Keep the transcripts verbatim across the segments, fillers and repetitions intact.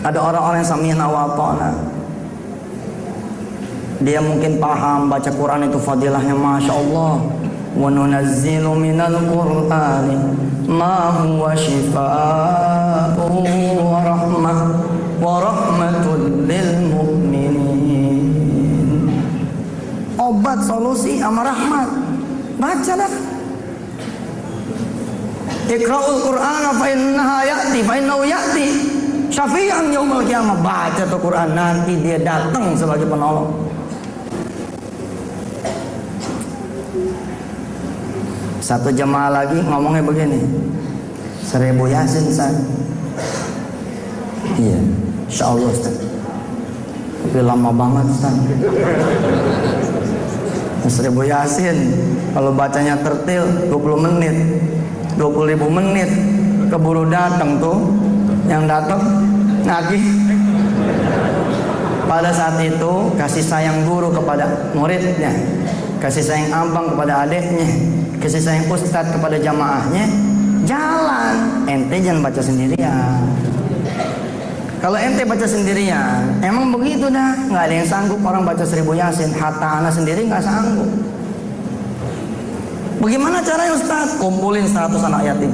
Ada orang-orang yang sami'na wa ata'na. Dia mungkin paham baca Quran itu fadilahnya Masya Allah. Wa nunazzilu minal Qur'ani ma huwa shifaa'un wa rahmah wa rahmatul lil mu'minin. Obat, solusi, sama rahmat. Baca dah. Iqra'ul Qur'ana fa innaha ya'ti fa innahu ya'ti syafi'an yaumil qiyamah. Baca tuh Quran, nanti dia datang sebagai penolong. Satu jemaah lagi ngomongnya begini, seribu Yasin Ustaz. Iya, insya Allah Ustaz. Tapi lama banget Ustaz. Seribu Yasin kalau bacanya tertil dua puluh menit, dua puluh ribu menit, keburu datang tuh yang datang nagih. Pada saat itu kasih sayang guru kepada muridnya, kasih sayang abang kepada adiknya, kasih sayang ustadz kepada jamaahnya, jalan. Ente jangan baca sendirian. Kalau ente baca sendirian, emang begitu dah. Nggak ada yang sanggup orang baca seribu Yasin. Hatta anak sendiri nggak sanggup. Bagaimana caranya Ustaz? Kumpulin seratus anak yatim,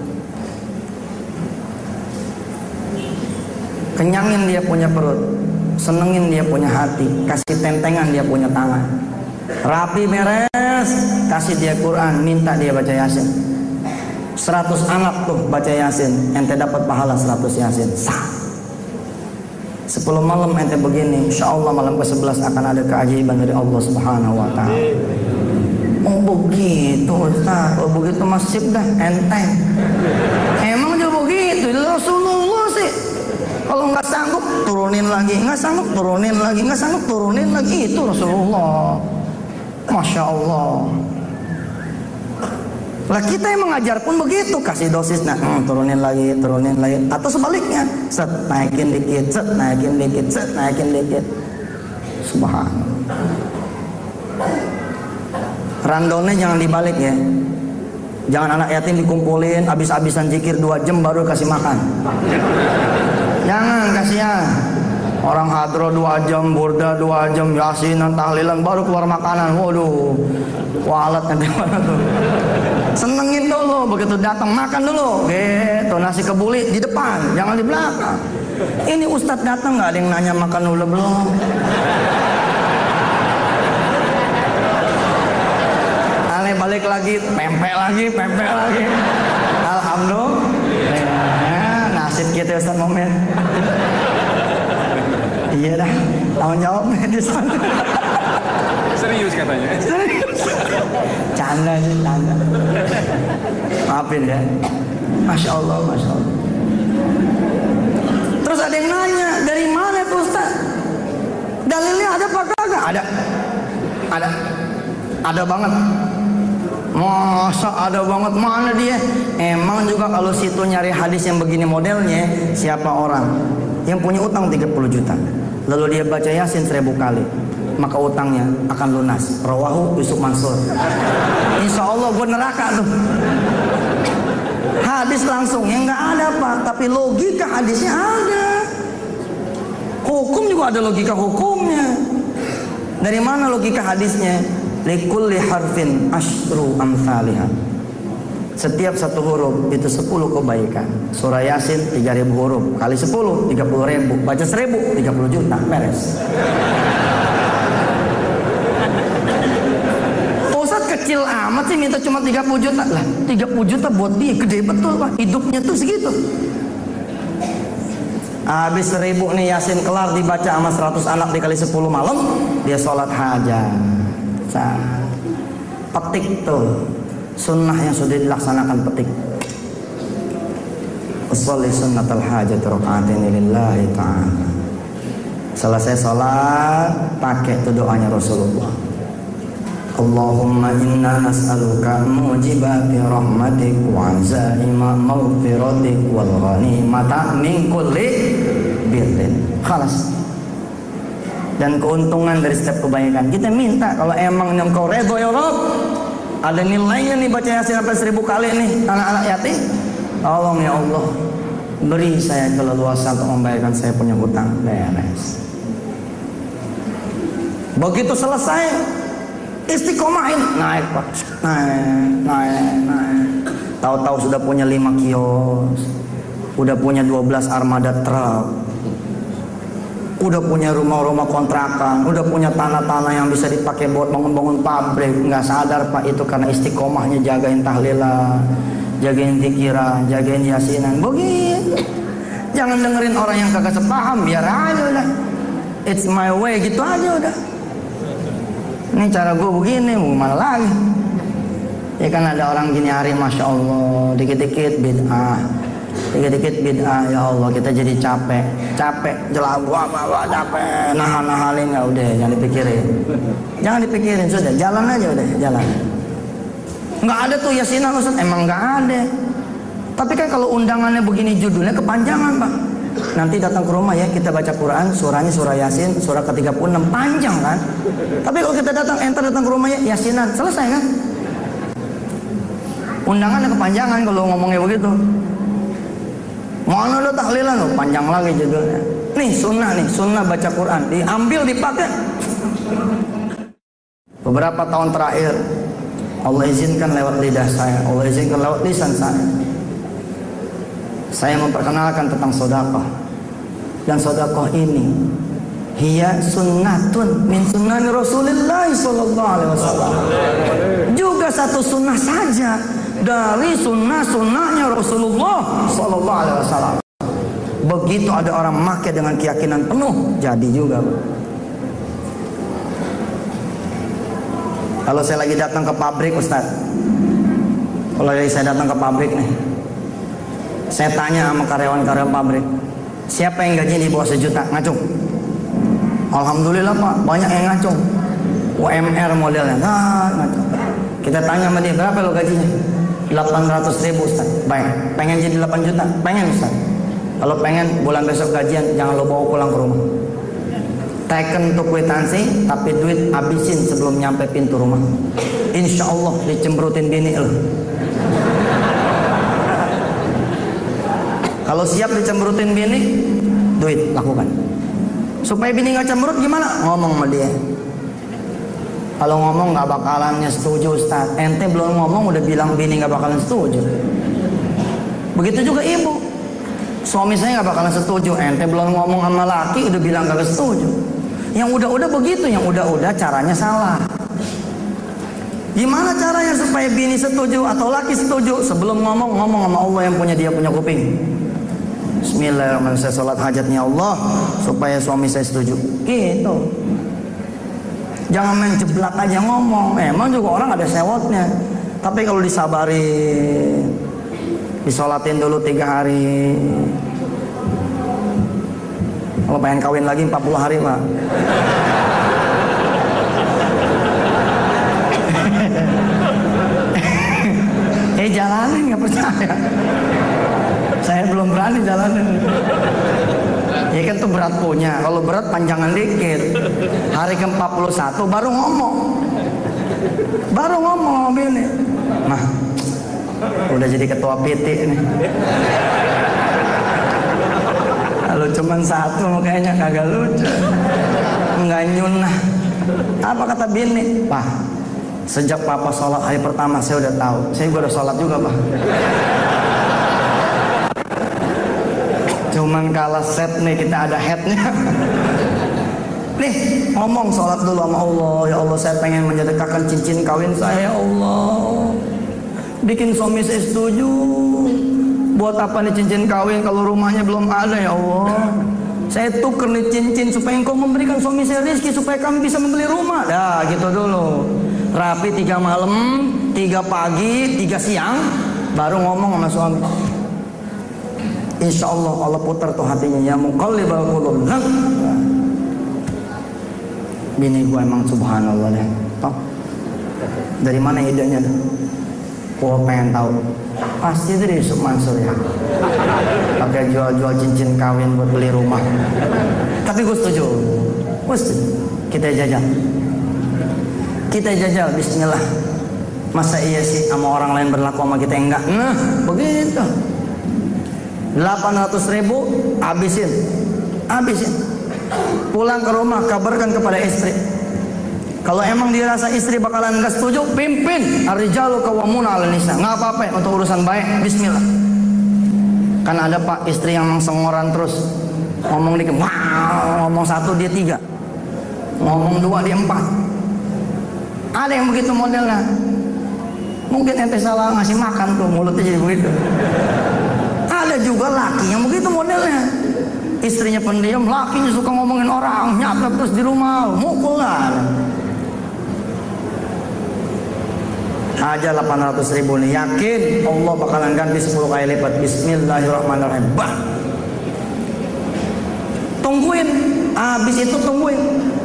kenyangin dia punya perut, senengin dia punya hati, kasih tentengan dia punya tangan, rapi beres, kasih dia Quran, minta dia baca Yasin. Seratus anak tuh baca Yasin, ente dapat pahala seratus Yasin. Sah. Sepuluh malam ente begini, insya Allah malam ke sebelas akan ada keajaiban dari Allah Subhanahu Wa Taala. Oh begitu Ustaz, oh begitu masif dah, enteng. Emang dia begitu, Rasulullah sih. Kalau nggak sanggup turunin lagi, nggak sanggup turunin lagi, nggak sanggup turunin lagi, itu Rasulullah. Masya Allah. Lah kita yang mengajar pun begitu, kasih dosis, nah hmm, turunin lagi, turunin lagi, atau sebaliknya, set naikin dikit, set naikin dikit, set naikin dikit. Subhanallah. Randolnya jangan dibalik ya. Jangan anak yatim dikumpulin, habis-habisan zikir dua jam baru kasih makan. Jangan, kasihan. Orang hadro dua jam, burda dua jam, yasinan, tahlilan, baru keluar makanan. Waduh, walat nanti mana tuh. Senengin dulu, begitu datang makan dulu. Gitu, nasi kebuli di depan, jangan di belakang. Ini ustadz datang nggak ada yang nanya makan dulu belum. Balik lagi, pempek lagi, pempek lagi. Alhamdulillah. Ya, nasib kita Ustaz Momen. Iya dah, tanggung jawabnya di sana. Serius katanya. Serius. Canda sih, canda. Maafin ya. Masya Allah, Masya Allah. Terus ada yang nanya, dari mana tuh Ustaz? Dalilnya ada apa kagak? Ada. Ada. Ada banget. Masa ada banget, mana dia? Emang juga kalau situ nyari hadis yang begini modelnya, siapa orang yang punya utang tiga puluh juta lalu dia baca Yasin seribu kali, maka utangnya akan lunas. Rawahu Yusuf Mansur. Insya Allah gue neraka tuh. Hadis langsung yang nggak ada Pak, tapi logika hadisnya ada. Hukum juga ada logika hukumnya. Dari mana logika hadisnya? Likulli harfin asyru amsalihah. Setiap satu huruf itu sepuluh kebaikan. Surah Yasin tiga ribu huruf kali sepuluh, tiga puluh ribu. Baca seribu, tiga puluh juta, beres. Ustaz kecil amat sih minta cuma tiga puluh juta. Lah, tiga puluh juta buat dia gede betul Pak. Hidupnya tuh segitu. Habis seribu nih Yasin kelar dibaca sama seratus anak dikali sepuluh malam, dia sholat hajat. Petik tuh sunnah yang sudah dilaksanakan, petik. Usolli sunnatal hajat raka'atain lillahi ta'ala. Selesai sholat pakai tuh doanya Rasulullah. Allahumma inna nas'aluka mujibati rahmatik wa zaima maghfiratik wal ghanimata min kulli birrin. Khalas. Dan keuntungan dari setiap kebaikan. Kita minta kalau emang engkau redho ya Rabb, ada nilainya nih baca Yasin sampai seribu kali nih anak-anak yatim. Tolong ya Allah, beri saya keleluasan untuk membayarkan saya punya hutang. Beres. Begitu selesai, istiqomahin, naik Pak, naik, naik, naik. Tahu-tahu sudah punya lima kios, udah punya dua belas armada truk, udah punya rumah-rumah kontrakan, udah punya tanah-tanah yang bisa dipakai buat bangun-bangun pabrik. Nggak sadar Pak, itu karena istiqomahnya jagain tahlilan, jagain zikiran, jagain yasinan. Begitu. Jangan dengerin orang yang kagak sepaham, biar aja udah. It's my way, gitu aja udah. Ini cara gue begini, mau mana lagi? Ya kan ada orang gini hari, masya Allah, dikit-dikit bid'ah, dikit-dikit bid'ah, ya Allah kita jadi capek, capek, jelas gua apa capek, nahan-nahanin, nggak udah, jangan dipikirin, jangan dipikirin, sudah jalan aja udah, jalan. Nggak ada tuh yasinan Ustaz, emang nggak ada. Tapi kan kalau undangannya begini judulnya kepanjangan Pak. Nanti datang ke rumah ya, kita baca Quran, surahnya surah Yasin, surah ke tiga puluh enam, panjang kan. Tapi kalau kita datang, enter datang ke rumah ya, yasinan, selesai kan. Undangannya kepanjangan kalau ngomongnya begitu. Mana ada tahlilan loh, panjang lagi judulnya. Nih sunnah nih, sunnah baca Quran, diambil dipakai. Beberapa tahun terakhir, Allah izinkan lewat lidah saya, Allah izinkan lewat lisan saya, saya memperkenalkan tentang sedekah. Dan sedekah ini hiya sunnatun min sunnani Rasulullah sallallahu alaihi wasallam. Juga satu sunnah saja dari sunnah-sunnahnya Rasulullah sallallahu alaihi wasallam. Begitu ada orang make dengan keyakinan penuh, jadi juga. Kalau saya lagi datang ke pabrik Ustaz, kalau lagi saya datang ke pabrik nih, saya tanya sama karyawan-karyawan pabrik, siapa yang gajinya di bawah sejuta? Ngacung. Alhamdulillah Pak, banyak yang ngacung. U M R modelnya, nah, ngacung. Kita tanya sama dia, berapa lo gajinya? delapan ratus ribu Ustaz. Baik, pengen jadi delapan juta? Pengen Ustaz. Kalau pengen bulan besok gajian, jangan lo bawa pulang ke rumah. Teken untuk kwitansi, tapi duit habisin sebelum nyampe pintu rumah. Insya Allah dicembrutin bini lo. Kalau siap dicembrutin bini, duit lakukan. Supaya bini nggak cemberut gimana? Ngomong sama dia. Kalau ngomong nggak bakalannya setuju Ustaz. Ente belum ngomong udah bilang bini nggak bakalan setuju. Begitu juga ibu. Suami saya nggak bakalan setuju. Ente belum ngomong sama laki udah bilang nggak setuju. Yang udah-udah begitu, yang udah-udah caranya salah. Gimana caranya supaya bini setuju atau laki setuju? Sebelum ngomong, ngomong sama Allah yang punya dia punya kuping. Bismillahirrahmanirrahim, saya sholat hajatnya Allah supaya suami saya setuju. Gitu. Jangan main jeblak aja ngomong. Emang juga orang ada sewotnya. Tapi kalau disabarin, disolatin dulu tiga hari. Kalau pengen kawin lagi empat puluh hari Pak. Eh jalanin, nggak percaya. Saya belum berani jalanin. Ya kan tuh berat punya. Kalau berat panjangan dikit. Hari ke empat puluh satu baru ngomong. Baru ngomong ini. Nah, udah jadi ketua P T nih. Kalau cuman satu kayaknya kagak lucu. Enggak nyunah. Apa kata bini? Pak, sejak papa sholat hari pertama saya udah tahu. Saya juga udah sholat juga Pak. Cuman kalah set nih, kita ada headnya. Nih ngomong sholat dulu sama Allah. Ya Allah, saya pengen menjadekahkan cincin kawin saya. Ya Allah, bikin suami saya setuju. Buat apa nih cincin kawin kalau rumahnya belum ada? Ya Allah, saya tuker nih cincin supaya engkau memberikan suami saya rezeki supaya kami bisa membeli rumah. Dah gitu dulu. Rapi tiga malam, tiga pagi, tiga siang, baru ngomong sama suami. Insya Allah Allah putar tuh hatinya. Ya muqallibal qulub. Bini gua emang subhanallah deh. Toh, dari mana idenya tuh? Gua pengen tahu. Pasti dari Yusuf Mansur ya. Pakai jual-jual cincin kawin buat beli rumah. Tapi gue setuju. Gue setuju. Kita jajal. Kita jajal. Bismillah. Masa iya sih sama orang lain berlaku sama kita enggak? Nah, begitu. delapan ratus ribu habisin, habisin. Pulang ke rumah kabarkan kepada istri. Kalau emang dia rasa istri bakalan gak setuju, pimpin. Ar-rijalu qawwamuna 'alan nisa. Nggak apa-apa untuk urusan baik, bismillah. Kan ada pak istri yang mengsengoran terus, ngomong dikit, wow, ngomong satu dia tiga, ngomong dua dia empat. Ada yang begitu modelnya. Mungkin ente salah ngasih makan tuh, mulutnya jadi begitu. Ada juga laki yang begitu modelnya. Istrinya pendiam, lakinya suka ngomongin orang, nyatet terus di rumah, mukul lah. Aja delapan ratus ribu nih, yakin Allah bakalan ganti sepuluh kali lipat. Bismillahirrahmanirrahim. Bah. Tungguin, habis itu tungguin.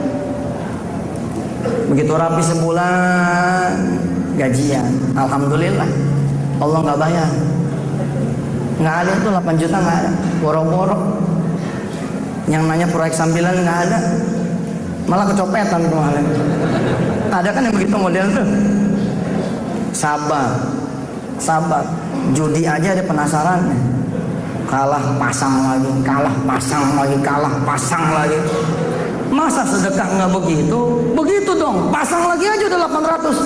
Begitu rapi sebulan gajian, alhamdulillah Allah nggak bayar, nggak ada itu delapan juta, nggak ada, boro-boro. Yang nanya proyek sambilan nggak ada, malah kecopetan kemarin. Ada kan yang begitu model tuh. Sabar, sabar. Judi aja ada penasarannya. Kalah pasang lagi, kalah pasang lagi, kalah pasang lagi. Masa sedekah nggak begitu? Begitu dong, pasang lagi aja udah delapan ratus.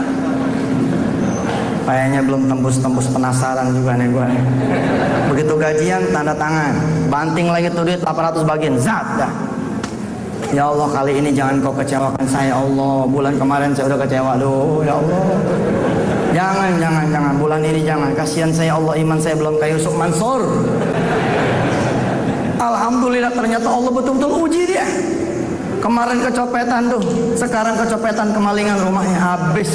Kayaknya belum tembus-tembus, penasaran juga nih gue. Begitu gajian tanda tangan, banting lagi tuh duit delapan ratus bagian, zat dah. Ya Allah, kali ini jangan kau kecewakan saya Allah. Bulan kemarin saya udah kecewa, aduh ya Allah. Jangan, jangan, jangan, bulan ini jangan. Kasihan saya Allah, iman saya belum kayak Yusuf Mansur. Alhamdulillah ternyata Allah betul-betul uji dia. Kemarin kecopetan tuh, sekarang kecopetan, kemalingan, rumahnya habis.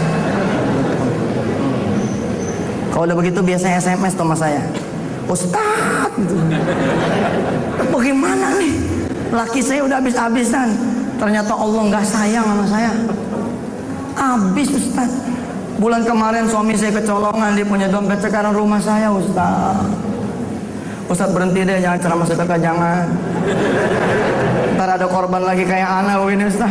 Kalau udah begitu biasanya S M S tuh sama saya, Ustaz, gitu. Bagaimana nih? Laki saya udah habis-habisan. Ternyata Allah nggak sayang sama saya. Habis Ustaz. Bulan kemarin suami saya kecolongan, dia punya dompet, sekarang rumah saya Ustaz. Ustaz berhenti deh, jangan ceramah sedekah, jangan. Ntar ada korban lagi kayak anak ini Ustaz.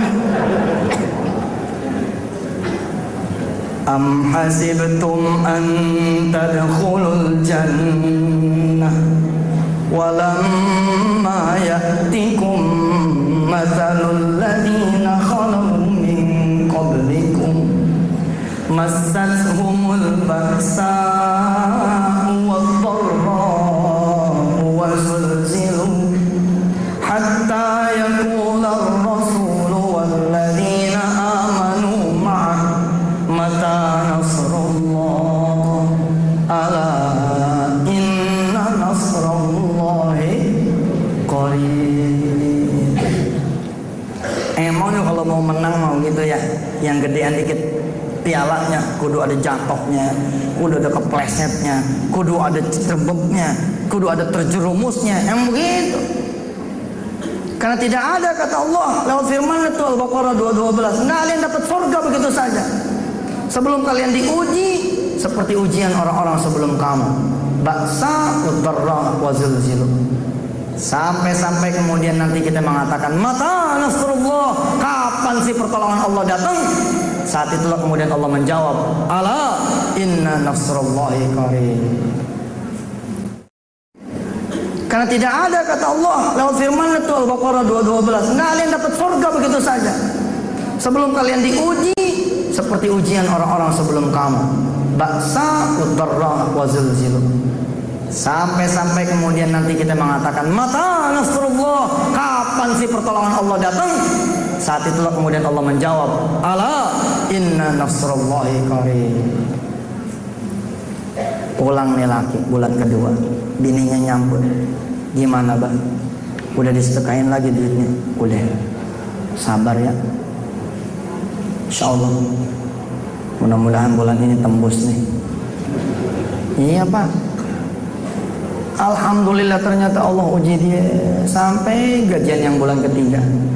Am hasibtum an tadkhulul jannah walamma ya'tikum mathalul ladina khalu min qablikum massathumul ba'sa'u wad-dharra'u wa zulzilu hatta yaqula ar-rasulu wal ladina amanu ma'ah mata nasrullah ala inna nasrullahi qarib. Emang kalau mau menang mau gitu ya, yang gedean dikit pialanya, kudu ada jatuhnya, kudu ada keplesetnya, kudu ada cerbeknya, kudu ada terjerumusnya, yang begitu. Karena tidak ada kata Allah lewat firman itu Al-Baqarah dua dua belas, nggak ada yang dapat surga begitu saja. Sebelum kalian diuji seperti ujian orang-orang sebelum kamu. Ba'sa udarra wa zilzilu. Sampai-sampai kemudian nanti kita mengatakan, mata nasrullah, kapan sih pertolongan Allah datang? Saat itulah kemudian Allah menjawab, ala inna nasrullahi qarib. Karena tidak ada kata Allah lewat firman itu Al-Baqarah dua dua belas, nggak ada yang dapat surga begitu saja. Sebelum kalian diuji seperti ujian orang-orang sebelum kamu. Ba'sa udarra wa zilzilu. Sampai-sampai kemudian nanti kita mengatakan, mata nasrullah, kapan sih pertolongan Allah datang? Saat itulah kemudian Allah menjawab, ala inna nasrullahi qarib. Pulang nih laki bulan kedua, bininya nyambut. Gimana bang? Udah disedekain lagi duitnya? Udah. Sabar ya. Insya Allah. Mudah-mudahan bulan ini tembus nih. Iya pak. Alhamdulillah ternyata Allah uji dia sampai gajian yang bulan ketiga.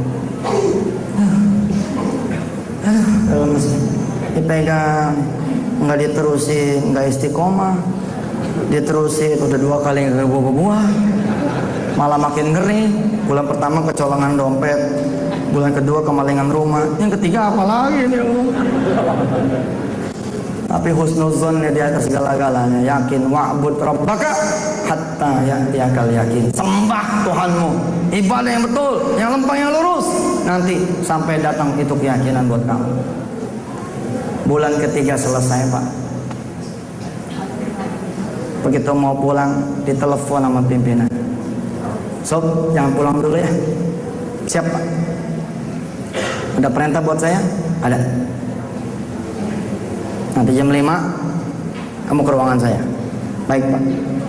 Aduh, dipegang, nggak diterusin, nggak istiqomah, diterusin udah dua kali nggak buah-buah, malah makin ngeri. Bulan pertama kecolongan dompet, bulan kedua kemalingan rumah, yang ketiga apa lagi nih Allah? Tapi husnuzon di atas segala-galanya, yakin wa'bud rabbaka hatta ya'tiyakal yakin. Sembah Tuhanmu, ibadah yang betul, yang lempeng, yang lurus, nanti sampai datang itu keyakinan buat kamu. Bulan ketiga selesai Pak. Begitu mau pulang ditelepon sama pimpinan, sob jangan pulang dulu ya. Siap Pak. Ada perintah buat saya? Ada. Nanti jam lima kamu ke ruangan saya. Baik Pak.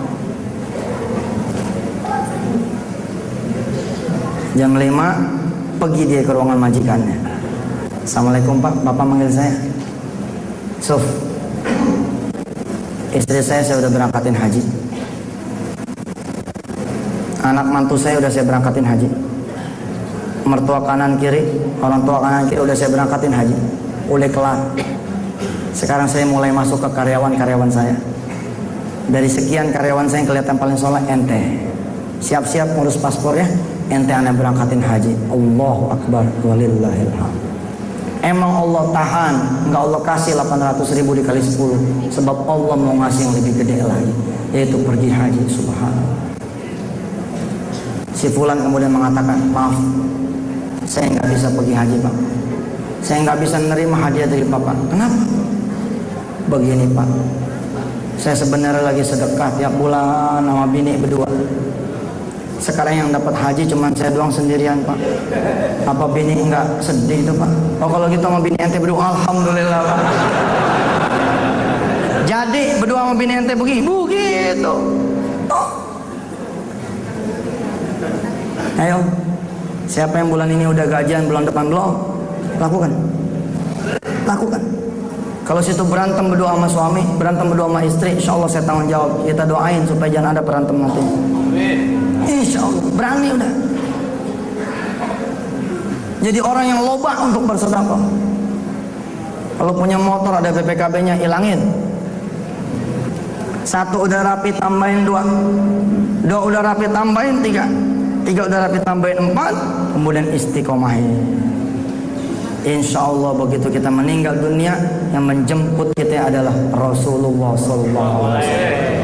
Jam lima pergi dia ke ruangan majikannya. Assalamualaikum Pak, Bapak manggil saya. Sof, istri saya saya udah berangkatin haji. Anak mantu saya udah saya berangkatin haji. Mertua kanan kiri, orang tua kanan kiri udah saya berangkatin haji. Udah kelar. Sekarang saya mulai masuk ke karyawan-karyawan saya. Dari sekian karyawan saya yang kelihatan paling soleh, ente siap-siap ngurus paspor ya. Ente aneh berangkatin haji. Allahu Akbar, walillahilhamd. Emang Allah tahan, enggak Allah kasih delapan ratus ribu dikali sepuluh. Sebab Allah mau ngasih yang lebih gede lagi, yaitu pergi haji. Subhanallah. Si fulan kemudian mengatakan, maaf, saya nggak bisa pergi haji Pak. Saya nggak bisa menerima hadiah dari Bapak. Kenapa? Begini Pak, saya sebenarnya lagi sedekah tiap bulan sama bini berdua. Sekarang yang dapat haji cuma saya doang sendirian Pak. Apa bini enggak sedih itu Pak? Oh kalau gitu sama bini ente berdua, alhamdulillah Pak. Jadi berdua sama bini ente begini, begitu. Oh. Ayo, siapa yang bulan ini udah gajian, bulan depan belum? Lakukan. Lakukan. Kalau situ berantem berdua sama suami, berantem berdua sama istri, insya Allah saya tanggung jawab. Kita doain supaya jangan ada berantem nanti. Insya Allah, berani udah. Jadi orang yang loba untuk bersedekah. Kalau punya motor ada B P K B-nya, ilangin. Satu udah rapi tambahin dua, dua udah rapi tambahin tiga, tiga udah rapi tambahin empat, kemudian istiqomahin. Insya Allah begitu kita meninggal dunia, yang menjemput kita adalah Rasulullah Sallallahu Alaihi Wasallam.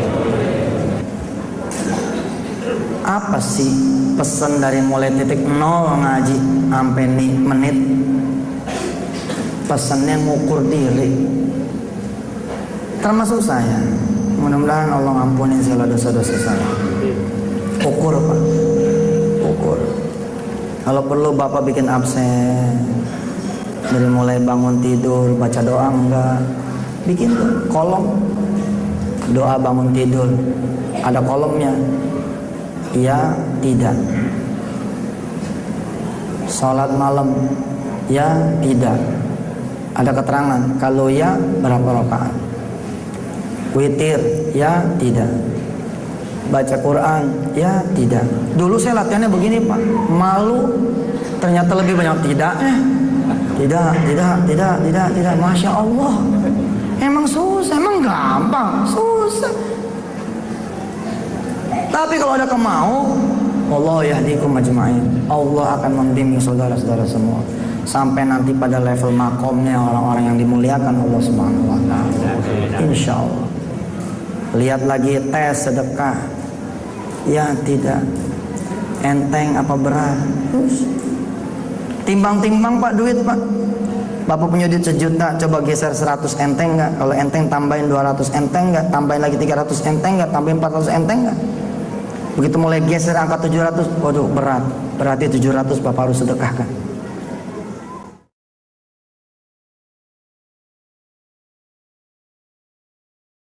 Apa sih pesan dari mulai titik nol ngaji sampai nih menit? Pesannya ngukur diri, termasuk saya. Mudah-mudahan Allah ampuni segala dosa-dosa saya. Ukur Pak, ukur. Kalau perlu Bapak bikin absen. Dari mulai bangun tidur baca doa enggak, bikin tuh kolom doa bangun tidur, ada kolomnya. Ya tidak. Salat malam, ya tidak. Ada keterangan. Kalau ya berapa rakaat? Witir, ya tidak. Baca Quran, ya tidak. Dulu saya latihannya begini Pak, malu. Ternyata lebih banyak tidaknya. Tidak, tidak, tidak, tidak, tidak. Masya Allah. Emang susah, emang gampang, susah. Tapi kalau ada kemau, Allah yahdikum ajma'in. Allah akan membimbing saudara-saudara semua sampai nanti pada level makomnya orang-orang yang dimuliakan Allah Subhanahu wa taala. Insya Allah. Lihat lagi tes sedekah. Ya tidak. Enteng apa berat? Terus timbang-timbang Pak duit Pak. Bapak punya duit sejuta, coba geser seratus enteng nggak? Kalau enteng tambahin dua ratus enteng nggak? Tambahin lagi tiga ratus enteng nggak? Tambahin empat ratus enteng nggak? Begitu mulai geser angka tujuh ratus, waduh berat. Berarti tujuh ratus Bapak harus sedekahkan.